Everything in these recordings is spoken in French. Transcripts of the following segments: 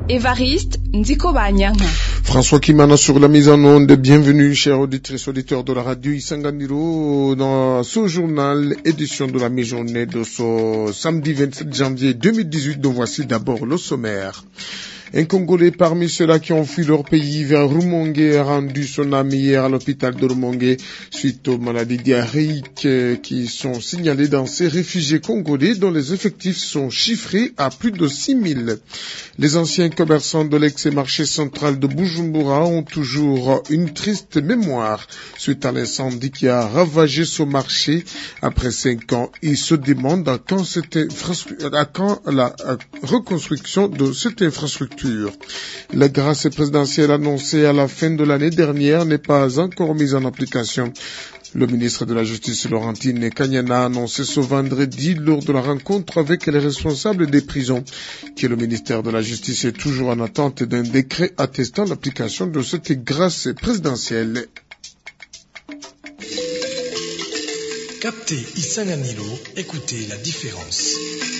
Évariste Ndikobanyanka. François Kimana sur la mise en onde. Bienvenue, chers auditrices et auditeurs de la radio Isanganiro, dans ce journal, édition de la mi-journée de ce samedi 27 janvier 2018, dont voici d'abord le sommaire. Un Congolais parmi ceux-là qui ont fui leur pays vers Rumongue a rendu son âme hier à l'hôpital de Rumongue suite aux maladies diarrhéiques qui sont signalées dans ces réfugiés congolais dont les effectifs sont chiffrés à plus de 6000. Les anciens commerçants de l'ex-marché central de Bujumbura ont toujours une triste mémoire suite à l'incendie qui a ravagé ce marché. Après 5 ans, ils se demandent à quand la reconstruction de cette infrastructure. La grâce présidentielle annoncée à la fin de l'année dernière n'est pas encore mise en application. Le ministre de la Justice, Laurentine Kanyana, a annoncé ce vendredi lors de la rencontre avec les responsables des prisons que le ministère de la Justice est toujours en attente d'un décret attestant l'application de cette grâce présidentielle. Captez Isanganiro, écoutez la différence.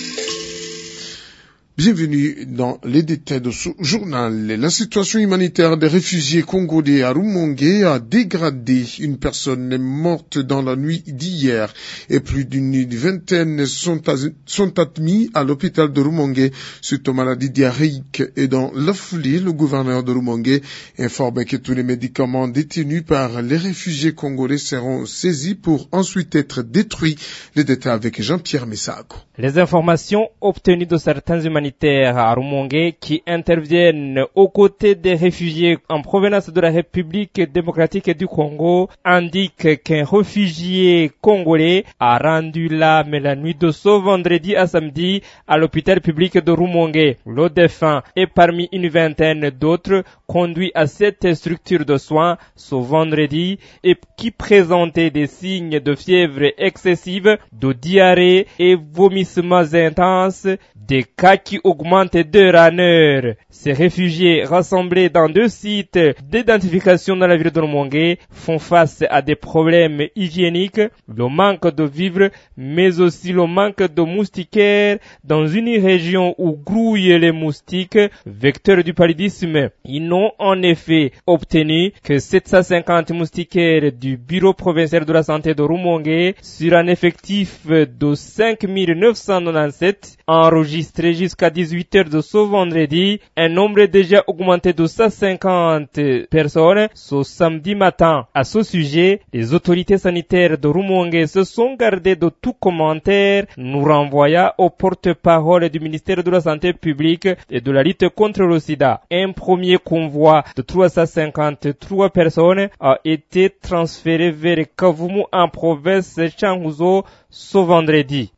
Bienvenue dans les détails de ce journal. La situation humanitaire des réfugiés congolais à Rumongue a dégradé. Une personne est morte dans la nuit d'hier et plus d'une vingtaine sont admis à l'hôpital de Rumongue suite aux maladies diarrhéiques. Et dans la foulée, le gouverneur de Rumongue informe que tous les médicaments détenus par les réfugiés congolais seront saisis pour ensuite être détruits. Les détails avec Jean-Pierre Messago. Les informations obtenues de certains humanitaires à Rumongue qui interviennent aux côtés des réfugiés en provenance de la République démocratique du Congo indiquent qu'un réfugié congolais a rendu l'âme la nuit de ce vendredi à samedi à l'hôpital public de Rumongue. Le défunt est parmi une vingtaine d'autres conduits à cette structure de soins ce vendredi et qui présentaient des signes de fièvre excessive, de diarrhée et vomissements intenses, des cas qui augmentent d'heure en heure. Ces réfugiés rassemblés dans 2 sites d'identification dans la ville de Rumongue font face à des problèmes hygiéniques, le manque de vivres, mais aussi le manque de moustiquaires dans une région où grouillent les moustiques, vecteurs du paludisme. Ils n'ont en effet obtenu que 750 moustiquaires du bureau provincial de la santé de Rumongue sur un effectif de 5997 enregistré jusqu'à 18h de ce vendredi, un nombre déjà augmenté de 150 personnes ce samedi matin. À ce sujet, les autorités sanitaires de Rumongue se sont gardées de tout commentaire, nous renvoya au porte-parole du ministère de la Santé publique et de la lutte contre le sida. Un premier convoi de 353 personnes a été transféré vers Kavumu en province Changuzo ce vendredi.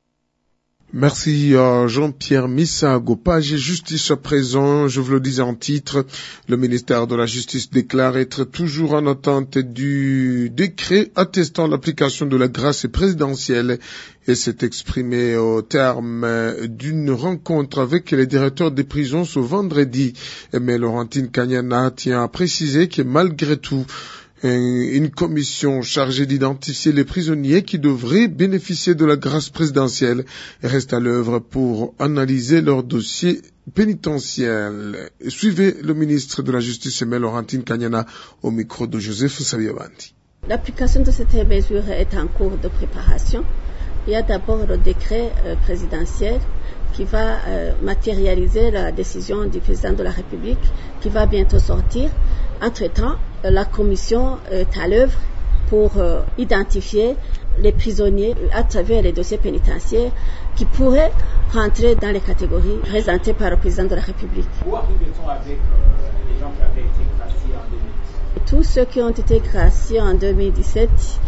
Merci Jean-Pierre Missago. Page justice à présent, je vous le disais en titre, le ministère de la Justice déclare être toujours en attente du décret attestant l'application de la grâce présidentielle et s'est exprimé au terme d'une rencontre avec les directeurs des prisons ce vendredi. Mais Laurentine Kanyana tient à préciser que malgré tout, une commission chargée d'identifier les prisonniers qui devraient bénéficier de la grâce présidentielle reste à l'œuvre pour analyser leur dossier pénitentiaire. Suivez le ministre de la Justice, Laurentine Kanyana, au micro de Joseph Sabiabandi. L'application de cette mesure est en cours de préparation. Il y a d'abord le décret présidentiel qui va matérialiser la décision du président de la République qui va bientôt sortir. Entre-temps, la commission est à l'œuvre pour identifier les prisonniers à travers les dossiers pénitentiaires qui pourraient rentrer dans les catégories présentées par le président de la République. Où arrive-t-on avec les gens qui avaient été graciés en 2017 ? Tous ceux qui ont été graciés en 2017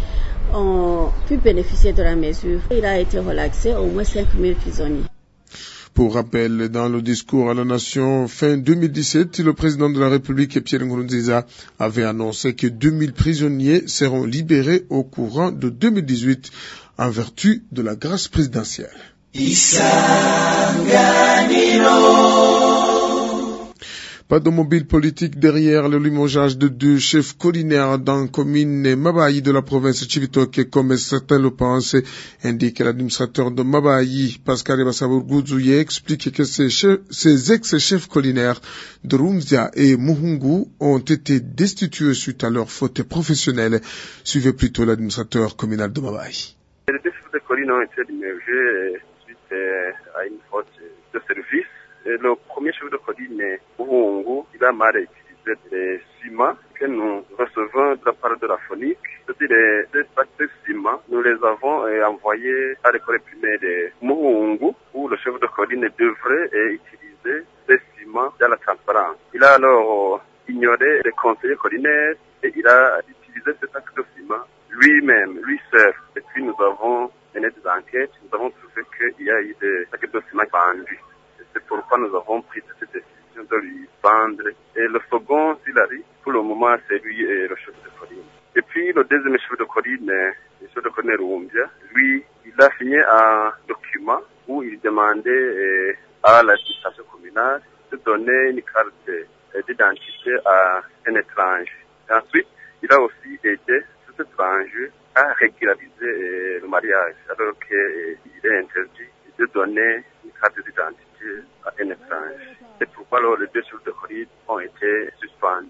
ont pu bénéficier de la mesure. Il a été relaxé au moins 5000 prisonniers. Pour rappel, dans le discours à la nation fin 2017, le président de la République, Pierre Nkurunziza, avait annoncé que 2000 prisonniers seront libérés au courant de 2018 en vertu de la grâce présidentielle. Pas de mobile politique derrière le limogeage de 2 chefs culinaires dans la commune Mabayi de la province de Chibitoke, comme certains le pensent, indique l'administrateur de Mabayi, Pascal Basabourgouzouye, explique que ces ex-chefs culinaires de Rumzia et Muhungu ont été destitués suite à leur faute professionnelle. Suivez plutôt l'administrateur communal de Mabayi. Les 2 chefs de colline ont été démergés suite à une faute de service. Le premier chef de colline, Muhungu, il a mal utilisé des ciments que nous recevons de la part de la FONIC. C'est-à-dire les sacs de ciment, nous les avons envoyés à l'école primaire de Muhungu, où le chef de colline devrait utiliser ces ciments dans la transparence. Il a alors ignoré les conseillers collinaires et il a utilisé ces sacs de ciment lui-même, lui seul. Et puis nous avons mené des enquêtes, nous avons trouvé qu'il y a eu des sacs de ciment vendus. C'est pourquoi nous avons pris cette décision de lui vendre. Et le second, s'il arrive, pour le moment, c'est lui et le chef de colline. Et puis, le deuxième chef de colline, le chef de colline Rumbia, lui, il a signé un document où il demandait à l'administration communale de donner une carte d'identité à un étranger. Et ensuite, il a aussi aidé cet étranger à régulariser le mariage, alors qu'il est interdit de donner une carte d'identité à un étranger. C'est pourquoi les 2 chefs de colline ont été suspendus.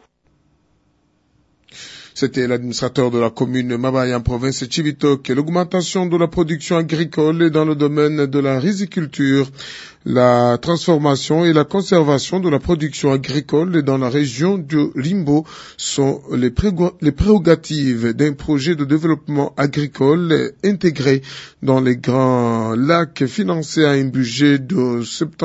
C'était l'administrateur de la commune Mabayi en province de Chibitoke. L'augmentation de la production agricole dans le domaine de la riziculture, la transformation et la conservation de la production agricole dans la région du Limbo sont les prérogatives d'un projet de développement agricole intégré dans les grands lacs financé à un budget de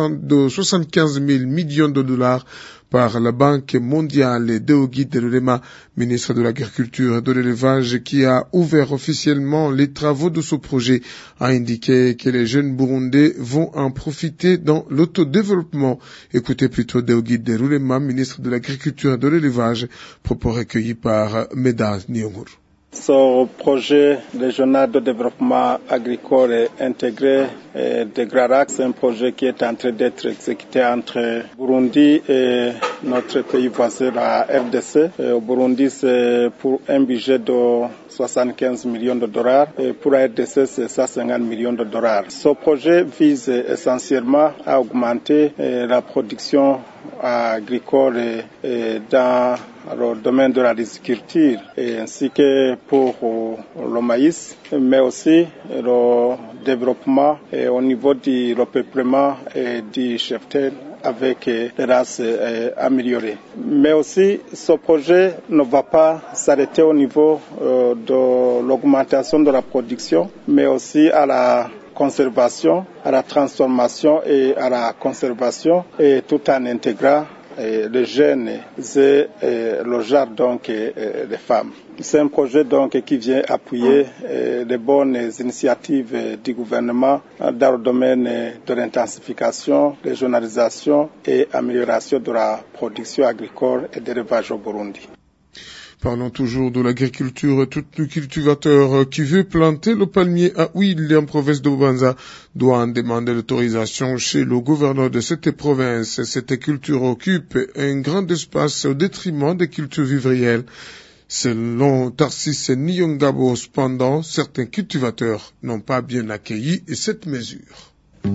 75 000 millions de dollars par la Banque mondiale. Deogui Delolema, ministre de l'Agriculture et de l'Élevage, qui a ouvert officiellement les travaux de ce projet, a indiqué que les jeunes Burundais vont en profiter dans l'autodéveloppement. Écoutez plutôt Deogui Delolema, ministre de l'Agriculture et de l'Élevage, propos recueillis par Medaz Nyongur. Ce projet régional de développement agricole est intégré de Grarac, c'est un projet qui est en train d'être exécuté entre Burundi et notre pays voisin, la RDC. Au Burundi, c'est pour un budget de 75 millions de dollars et pour la RDC, c'est 150 millions de dollars. Ce projet vise essentiellement à augmenter la production agricole dans le domaine de la riziculture ainsi que pour le maïs, mais aussi le développement au niveau du repeuplement et du cheptel avec des races améliorées. Mais aussi, ce projet ne va pas s'arrêter au niveau de l'augmentation de la production, mais aussi à la conservation, à la transformation et à la conservation, et tout en intégrant les jeunes et le genre donc des femmes. C'est un projet donc qui vient appuyer les bonnes initiatives du gouvernement dans le domaine de l'intensification, régionalisation et amélioration de la production agricole et de l'élevage au Burundi. Parlons toujours de l'agriculture. Tout cultivateur qui veut planter le palmier à huile en province de Bubanza doit en demander l'autorisation chez le gouverneur de cette province. Cette culture occupe un grand espace au détriment des cultures vivrières. Selon Tarsis Nyongabo, cependant, certains cultivateurs n'ont pas bien accueilli cette mesure.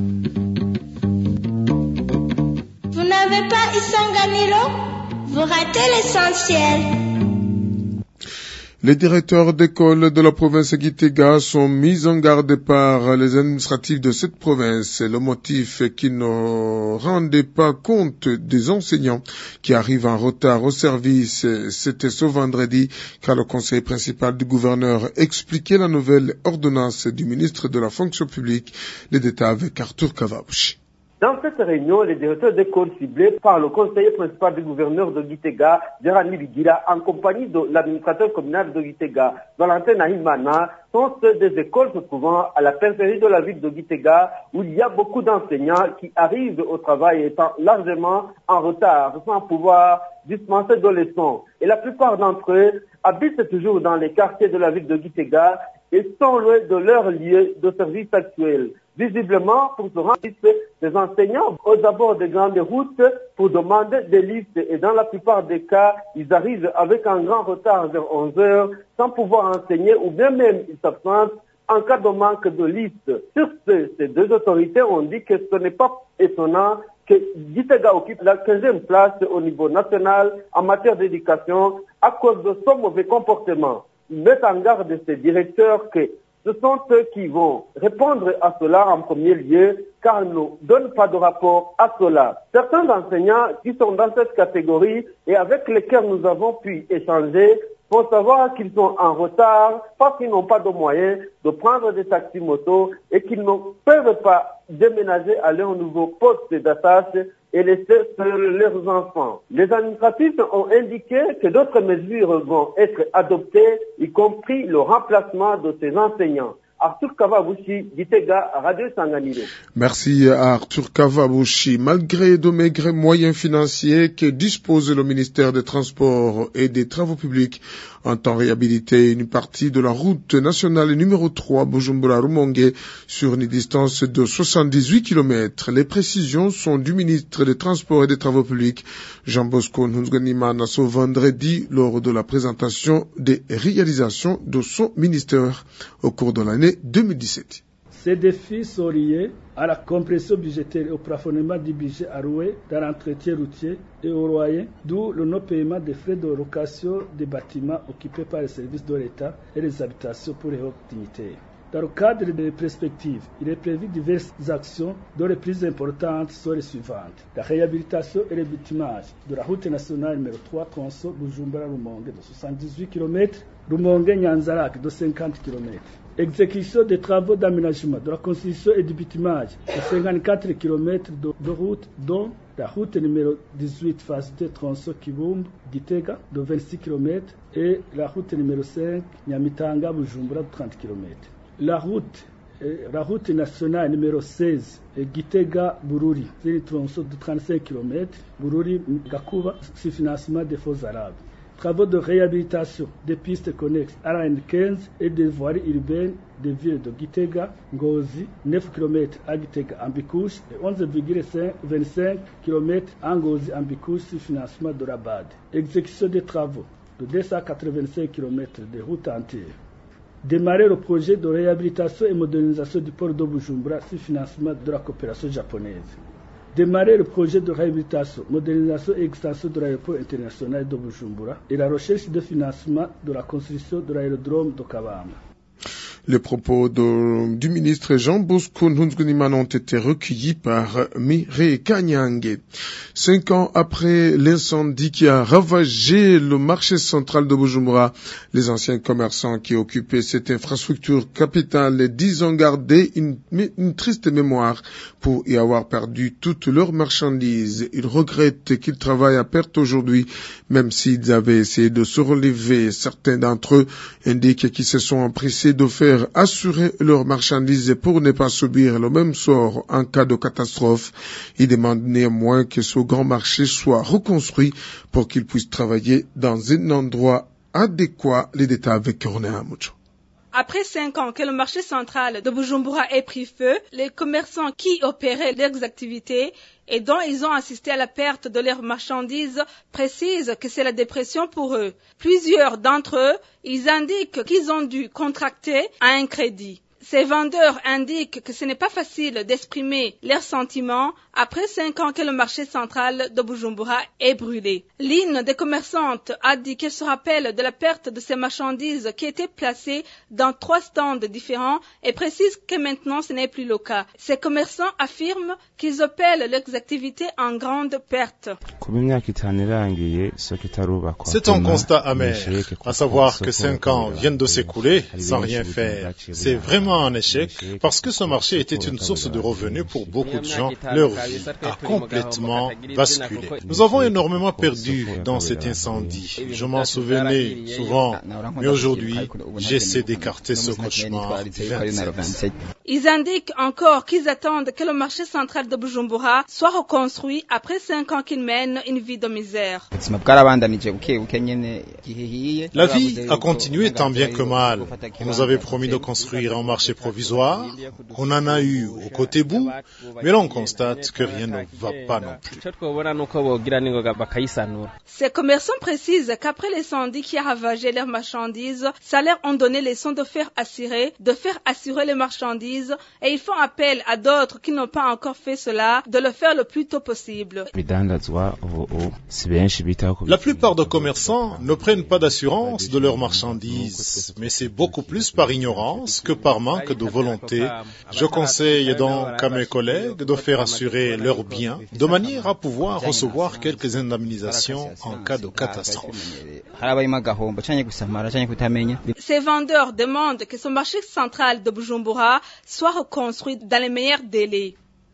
Vous n'avez pas Isanganiro? Vous ratez l'essentiel. Les directeurs d'école de la province de Gitega sont mis en garde par les administratifs de cette province. Le motif est qu'ils ne rendaient pas compte des enseignants qui arrivent en retard au service. C'était ce vendredi car le conseil principal du gouverneur expliquait la nouvelle ordonnance du ministre de la fonction publique. Les détails avec Arthur Kavabushi. Dans cette réunion, les directeurs d'école ciblés par le conseiller principal du gouverneur de Gitega, Gérani Bigira, en compagnie de l'administrateur communal de Gitega, Valentin Nahimana, sont ceux des écoles se trouvant à la périphérie de la ville de Gitega, où il y a beaucoup d'enseignants qui arrivent au travail étant largement en retard, sans pouvoir dispenser de leçons. Et la plupart d'entre eux habitent toujours dans les quartiers de la ville de Gitega et sont loin de leur lieu de service actuel. Visiblement, pour se rendre, les enseignants aux abords des grandes routes pour demander des listes et dans la plupart des cas, ils arrivent avec un grand retard vers 11 heures sans pouvoir enseigner ou bien même ils s'absentent en cas de manque de liste. Sur ces deux autorités, on dit que ce n'est pas étonnant que Gitega occupe la 15e place au niveau national en matière d'éducation à cause de son mauvais comportement. Ils mettent en garde ces directeurs que ce sont eux qui vont répondre à cela en premier lieu, car ils ne donnent pas de rapport à cela. Certains enseignants qui sont dans cette catégorie et avec lesquels nous avons pu échanger font savoir qu'ils sont en retard parce qu'ils n'ont pas de moyens de prendre des taxis motos et qu'ils ne peuvent pas déménager à leur nouveau poste d'attache et laisser seuls leurs enfants. Les administratifs ont indiqué que d'autres mesures vont être adoptées, y compris le remplacement de ces enseignants. Arthur Kavabushi, Gitega, Radio Sanganiro. Merci à Arthur Kavabushi. Malgré de maigres moyens financiers que dispose le ministère des Transports et des Travaux Publics, entend réhabiliter une partie de la route nationale numéro 3 Bujumbura-Rumonge sur une distance de 78 km. Les précisions sont du ministre des Transports et des Travaux Publics, Jean Bosco Ntunzwenimana, ce vendredi lors de la présentation des réalisations de son ministère au cours de l'année 2017. Ces défis sont liés à la compression budgétaire et au plafonnement du budget alloué dans l'entretien routier et au loyer, d'où le non-paiement des frais de location des bâtiments occupés par les services de l'État et les habitations pour les dignitaires. Dans le cadre des perspectives, il est prévu diverses actions dont les plus importantes sont les suivantes. La réhabilitation et le bitumage de la route nationale numéro 3 tronçon Bujumbura-Rumonge de 78 km, Rumonge-Nyanzarak de 50 km. Exécution des travaux d'aménagement, de la construction et du bitumage de 54 km de route, dont la route numéro 18 phase 2 tronçon Kibumbu-Gitega de 26 km et la route numéro 5 Nyamitanga-Bujumbura de 30 km. La route nationale numéro 16 Gitega-Bururi, c'est un tronçon de 35 km, Bururi-Gakuba, sur financement des faux arabes. Travaux de réhabilitation des pistes connexes à la N15 et des voiries urbaines des villes de Gitega, Ngozi, 9 km à Gitega Ambikouche et 11,25 km à Ngozi Ambikouche sur financement de la BAD. Exécution des travaux de 285 km de route entière. Démarrer le projet de réhabilitation et modernisation du port de Bujumbura sur financement de la coopération japonaise. Démarrer le projet de réhabilitation, modernisation et extension de l'aéroport international de Bujumbura et la recherche de financement de la construction de l'aérodrome de Kabamba. Les propos du ministre Jean Bosco Ntunzwenimana ont été recueillis par Mireille Kanyange. 5 ans après l'incendie qui a ravagé le marché central de Bujumbura, les anciens commerçants qui occupaient cette infrastructure capitale disent en garder une triste mémoire pour y avoir perdu toutes leurs marchandises. Ils regrettent qu'ils travaillent à perte aujourd'hui, même s'ils avaient essayé de se relever. Certains d'entre eux indiquent qu'ils se sont empressés de faire assurer leurs marchandises pour ne pas subir le même sort en cas de catastrophe. Ils demandent néanmoins que ce grand marché soit reconstruit pour qu'ils puissent travailler dans un endroit adéquat. Les détails avec René Amoucho. Après 5 ans que le marché central de Bujumbura ait pris feu, les commerçants qui opéraient leurs activités et dont ils ont assisté à la perte de leurs marchandises précisent que c'est la dépression pour eux. Plusieurs d'entre eux, ils indiquent qu'ils ont dû contracter un crédit. Ces vendeurs indiquent que ce n'est pas facile d'exprimer leurs sentiments après 5 ans que le marché central de Bujumbura est brûlé. L'une des commerçantes a dit qu'elle se rappelle de la perte de ces marchandises qui étaient placées dans 3 stands différents et précise que maintenant ce n'est plus le cas. Ces commerçants affirment qu'ils opèrent leurs activités en grande perte. C'est un constat amer, à savoir que 5 ans viennent de s'écouler sans rien faire. C'est vraiment un échec parce que ce marché était une source de revenus pour beaucoup de gens. Leur vie a complètement basculé. Nous avons énormément perdu dans cet incendie. Je m'en souvenais souvent, mais aujourd'hui, j'essaie d'écarter ce cauchemar. Ils indiquent encore qu'ils attendent que le marché central de Bujumbura soit reconstruit après 5 ans qu'ils mènent une vie de misère. La vie a continué tant bien que mal. On nous avait promis de construire un marché provisoire. On en a eu au côté bout, mais là on constate que rien ne va pas non plus. Ces commerçants précisent qu'après l'incendie qui a ravagé leurs marchandises, ça leur ont donné les sons de faire assurer les marchandises et ils font appel à d'autres qui n'ont pas encore fait cela de le faire le plus tôt possible. La plupart des commerçants ne prennent pas d'assurance de leurs marchandises, mais c'est beaucoup plus par ignorance que par manque de volonté. Je conseille donc à mes collègues de faire assurer leurs biens de manière à pouvoir recevoir quelques indemnisations en cas de catastrophe. Ces vendeurs demandent que ce marché central de Bujumbura soit reconstruit dans les meilleurs délais.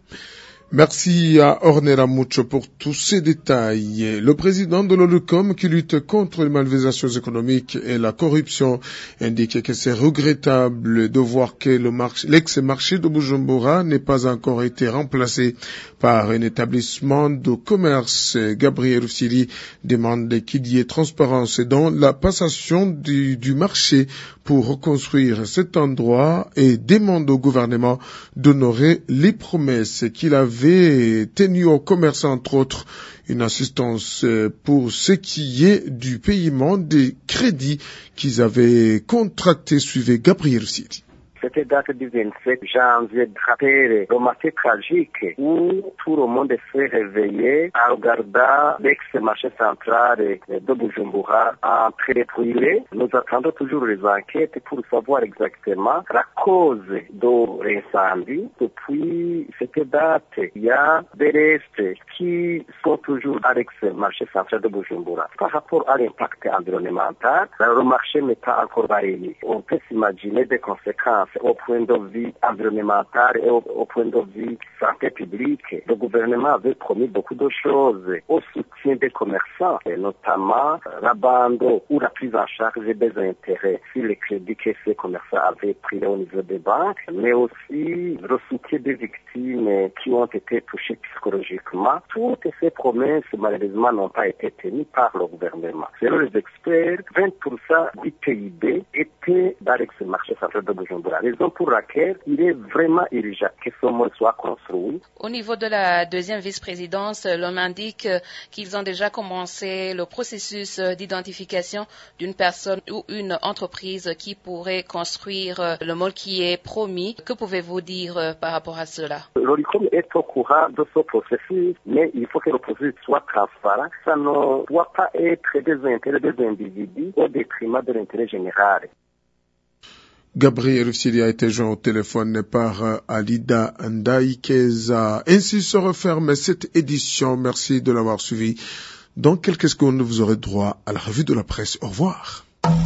Merci à Ornella Mucho pour tous ces détails. Le président de l'OLUCOM qui lutte contre les malversations économiques et la corruption indique que c'est regrettable de voir que l'ex-marché de Bujumbura n'ait pas encore été remplacé par un établissement de commerce. Gabriel Rufsiri demande qu'il y ait transparence dans la passation du marché pour reconstruire cet endroit et demande au gouvernement d'honorer les promesses qu'il avait tenues au commerce, entre autres une assistance pour ce qui est du paiement des crédits qu'ils avaient contractés. Suivez Gabriel Rufsiri. Cette date du 27 janvier rappelle le marché tragique où tout le monde s'est réveillé en regardant l'ex-marché central de Bujumbura en train de brûler. Nous attendons toujours les enquêtes pour savoir exactement la cause de l'incendie. Depuis cette date, il y a des restes qui sont toujours à l'ex-marché central de Bujumbura. Par rapport à l'impact environnemental, le marché n'est pas encore balayé. On peut s'imaginer des conséquences au point de vue environnemental et au point de vue santé publique. Le gouvernement avait promis beaucoup de choses au soutien des commerçants, et notamment l'abandon ou la prise en charge des intérêts sur les crédits que ces commerçants avaient pris au niveau des banques, mais aussi le soutien des victimes qui ont été touchées psychologiquement. Toutes ces promesses, malheureusement, n'ont pas été tenues par le gouvernement. Selon les experts, 20% du PIB était dans ce marché central de Bujumbura. Raison pour laquelle il est vraiment urgent que ce monde soit construit. Au niveau de la deuxième vice-présidence, l'on indique qu'ils ont déjà commencé le processus d'identification d'une personne ou une entreprise qui pourrait construire le mall qui est promis. Que pouvez-vous dire par rapport à cela? L'OLUCOM est au courant de ce processus, mais il faut que le processus soit transparent. Ça ne doit pas être des intérêts des individus au détriment de l'intérêt général. Gabriel Rufsiri a été joint au téléphone par Alida Ndaïkeza. Ainsi se referme cette édition. Merci de l'avoir suivi. Dans quelques secondes, vous aurez droit à la revue de la presse. Au revoir.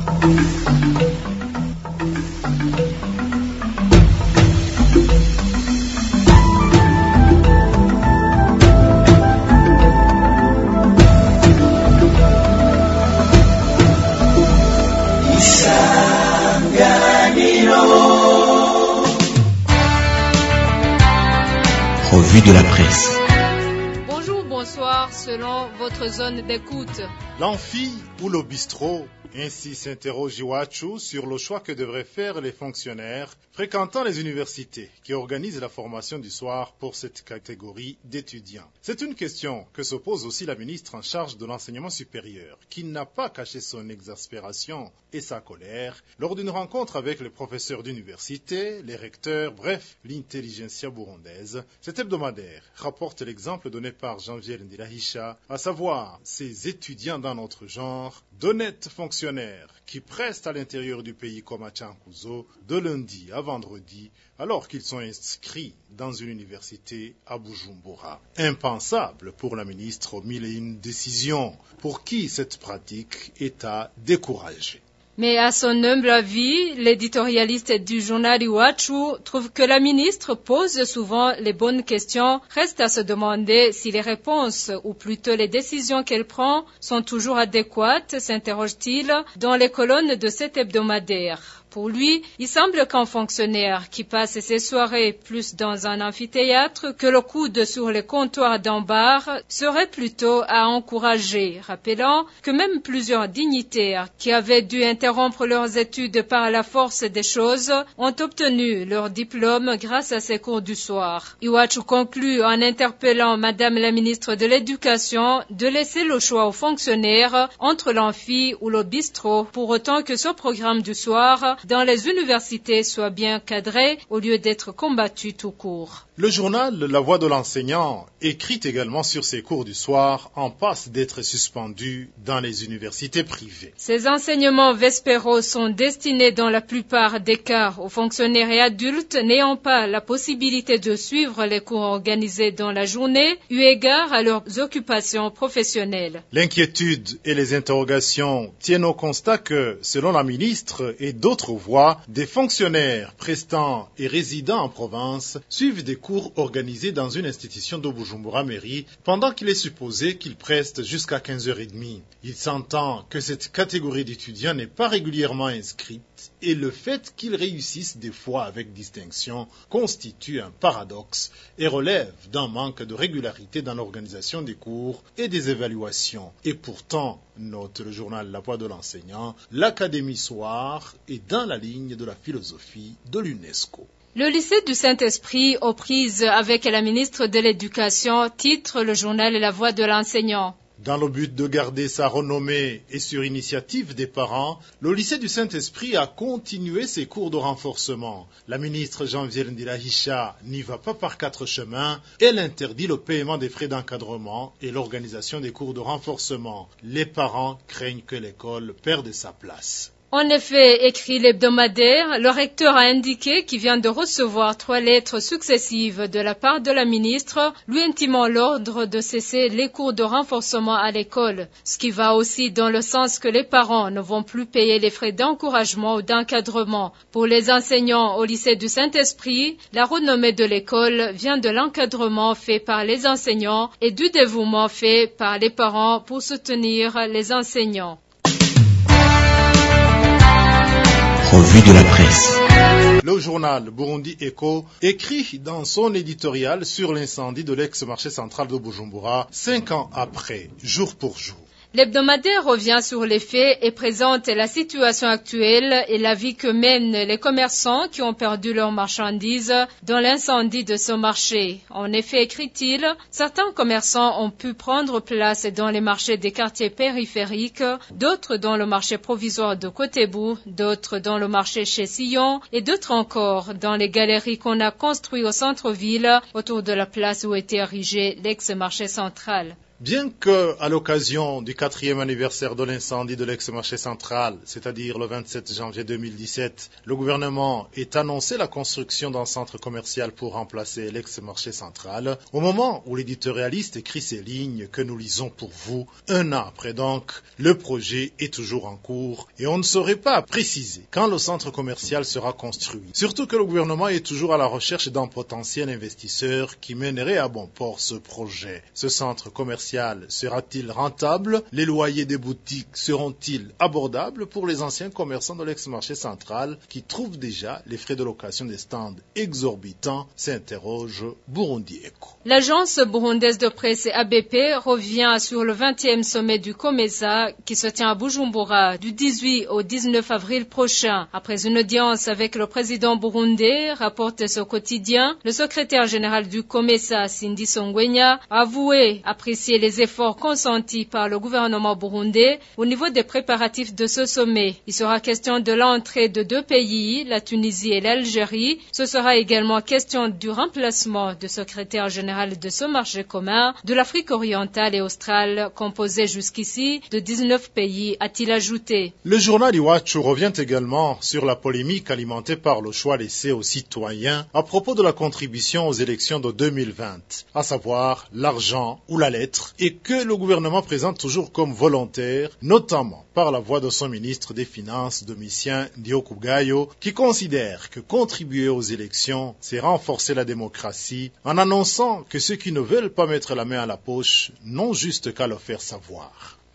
Revue de la presse. Bonjour, bonsoir, selon votre zone d'écoute. L'amphi ou le bistrot, ainsi s'interroge Iwachu sur le choix que devraient faire les fonctionnaires fréquentant les universités qui organisent la formation du soir pour cette catégorie d'étudiants. C'est une question que se pose aussi la ministre en charge de l'enseignement supérieur, qui n'a pas caché son exaspération et sa colère lors d'une rencontre avec les professeurs d'université, les recteurs, bref, l'intelligentsia burundaise. Cet hebdomadaire rapporte l'exemple donné par Janvier Ndirahisha, à savoir ces étudiants dans notre genre, d'honnêtes fonctionnaires qui prestent à l'intérieur du pays comme à Tchankuzo de lundi à vendredi alors qu'ils sont inscrits dans une université à Bujumbura. Impensable pour la ministre aux 1001 décisions pour qui cette pratique est à décourager. Mais à son humble avis, l'éditorialiste du journal Iwachu trouve que la ministre pose souvent les bonnes questions. Reste à se demander si les réponses, ou plutôt les décisions qu'elle prend, sont toujours adéquates, s'interroge-t-il dans les colonnes de cet hebdomadaire. Pour lui, il semble qu'un fonctionnaire qui passe ses soirées plus dans un amphithéâtre que le coude sur les comptoirs d'un bar serait plutôt à encourager, rappelant que même plusieurs dignitaires qui avaient dû interrompre leurs études par la force des choses ont obtenu leur diplôme grâce à ces cours du soir. Iwachu conclut en interpellant Madame la ministre de l'Éducation de laisser le choix aux fonctionnaires entre l'amphi ou le bistrot, pour autant que ce programme du soir dans les universités soit bien cadré au lieu d'être combattu tout court. Le journal La Voix de l'enseignant, écrit également sur ces cours du soir, en passe d'être suspendu dans les universités privées. Ces enseignements vespéraux sont destinés dans la plupart des cas aux fonctionnaires et adultes n'ayant pas la possibilité de suivre les cours organisés dans la journée, eu égard à leurs occupations professionnelles. L'inquiétude et les interrogations tiennent au constat que, selon la ministre et d'autres voix, des fonctionnaires prestant et résidant en province suivent des cours organisés dans une institution de Bujumbura Mairie pendant qu'il est supposé qu'ils prestent jusqu'à 15h30. Il s'entend que cette catégorie d'étudiants n'est pas régulièrement inscrite et le fait qu'ils réussissent des fois avec distinction constitue un paradoxe et relève d'un manque de régularité dans l'organisation des cours et des évaluations. Et pourtant, note le journal La Voix de l'enseignant, l'Académie Soir est dans la ligne de la philosophie de l'UNESCO. Le lycée du Saint-Esprit, aux prises avec la ministre de l'Éducation, titre le journal La Voix de l'enseignant. Dans le but de garder sa renommée et sur initiative des parents, le lycée du Saint-Esprit a continué ses cours de renforcement. La ministre Janvière Ndirahisha n'y va pas par quatre chemins. Elle interdit le paiement des frais d'encadrement et l'organisation des cours de renforcement. Les parents craignent que l'école perde sa place. En effet, écrit l'hebdomadaire, le recteur a indiqué qu'il vient de recevoir 3 lettres successives de la part de la ministre, lui intimant l'ordre de cesser les cours de renforcement à l'école, ce qui va aussi dans le sens que les parents ne vont plus payer les frais d'encouragement ou d'encadrement. Pour les enseignants au lycée du Saint-Esprit, la renommée de l'école vient de l'encadrement fait par les enseignants et du dévouement fait par les parents pour soutenir les enseignants. Revue de la presse. Le journal Burundi Echo écrit dans son éditorial sur l'incendie de l'ex-marché central de Bujumbura 5 ans après, jour pour jour. L'hebdomadaire revient sur les faits et présente la situation actuelle et la vie que mènent les commerçants qui ont perdu leurs marchandises dans l'incendie de ce marché. En effet, écrit-il, certains commerçants ont pu prendre place dans les marchés des quartiers périphériques, d'autres dans le marché provisoire de Kotebu, d'autres dans le marché chez Sillon et d'autres encore dans les galeries qu'on a construites au centre-ville autour de la place où était érigé l'ex-marché central. Bien que, à l'occasion du 4e anniversaire de l'incendie de l'ex-marché central, c'est-à-dire le 27 janvier 2017, le gouvernement ait annoncé la construction d'un centre commercial pour remplacer l'ex-marché central, au moment où l'éditorialiste écrit ces lignes que nous lisons pour vous, 1 an après donc, le projet est toujours en cours et on ne saurait pas préciser quand le centre commercial sera construit. Surtout que le gouvernement est toujours à la recherche d'un potentiel investisseur qui mènerait à bon port ce projet. Ce centre commercial sera-t-il rentable? Les loyers des boutiques seront-ils abordables pour les anciens commerçants de l'ex-marché central qui trouvent déjà les frais de location des stands exorbitants? S'interroge Burundi Echo. L'agence burundaise de presse ABP revient sur le 20e sommet du COMESA qui se tient à Bujumbura du 18 au 19 avril prochain. Après une audience avec le président burundais, rapporte ce quotidien, le secrétaire général du COMESA, Cindy Songwenya, a avoué apprécier les efforts consentis par le gouvernement burundais au niveau des préparatifs de ce sommet. Il sera question de l'entrée de 2 pays, la Tunisie et l'Algérie. Ce sera également question du remplacement du secrétaire général de ce marché commun de l'Afrique orientale et australe, composé jusqu'ici de 19 pays, a-t-il ajouté. Le journal Iwachu revient également sur la polémique alimentée par le choix laissé aux citoyens à propos de la contribution aux élections de 2020, à savoir l'argent ou la lettre, et que le gouvernement présente toujours comme volontaire, notamment par la voix de son ministre des Finances, Domitien Ndiokugayo, qui considère que contribuer aux élections, c'est renforcer la démocratie, en annonçant que ceux qui ne veulent pas mettre la main à la poche n'ont juste qu'à le faire savoir.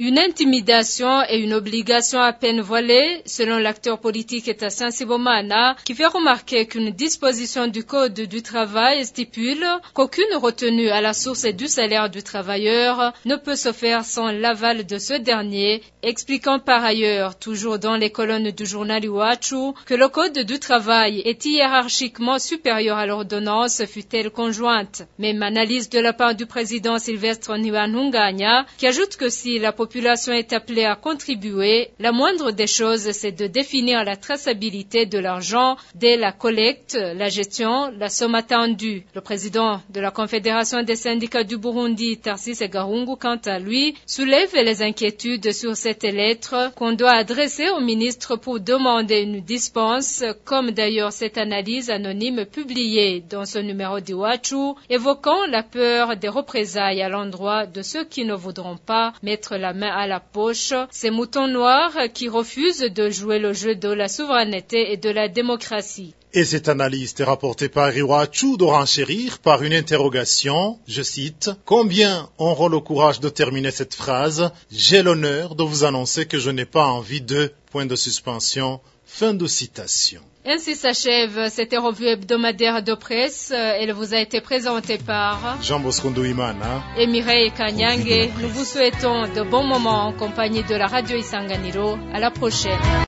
Une intimidation et une obligation à peine voilée, selon l'acteur politique Tassin Sibomana, qui fait remarquer qu'une disposition du Code du travail stipule qu'aucune retenue à la source du salaire du travailleur ne peut se faire sans l'aval de ce dernier, expliquant par ailleurs, toujours dans les colonnes du journal Iwachu, que le Code du travail est hiérarchiquement supérieur à l'ordonnance, fut-elle conjointe. Même analyse de la part du président Sylvestre Ntibantunganya, qui ajoute que si la population est appelée à contribuer, la moindre des choses, c'est de définir la traçabilité de l'argent dès la collecte, la gestion, la somme attendue. Le président de la Confédération des syndicats du Burundi, Tarcisse Gahungu, quant à lui, soulève les inquiétudes sur cette lettre qu'on doit adresser au ministre pour demander une dispense, comme d'ailleurs cette analyse anonyme publiée dans ce numéro d'Iwachu, évoquant la peur des représailles à l'endroit de ceux qui ne voudront pas mettre la main à la poche, ces moutons noirs qui refusent de jouer le jeu de la souveraineté et de la démocratie. Et cette analyse est rapportée par Iwachu de renchérir par une interrogation, je cite, « Combien auront le courage de terminer cette phrase ? J'ai l'honneur de vous annoncer que je n'ai pas envie de... » Point de suspension, fin de citation. Ainsi s'achève cette revue hebdomadaire de presse. Elle vous a été présentée par Jean-Bosco Ndouimana et Mireille Kanyange. Nous vous souhaitons de bons moments en compagnie de la radio Isanganiro. À la prochaine.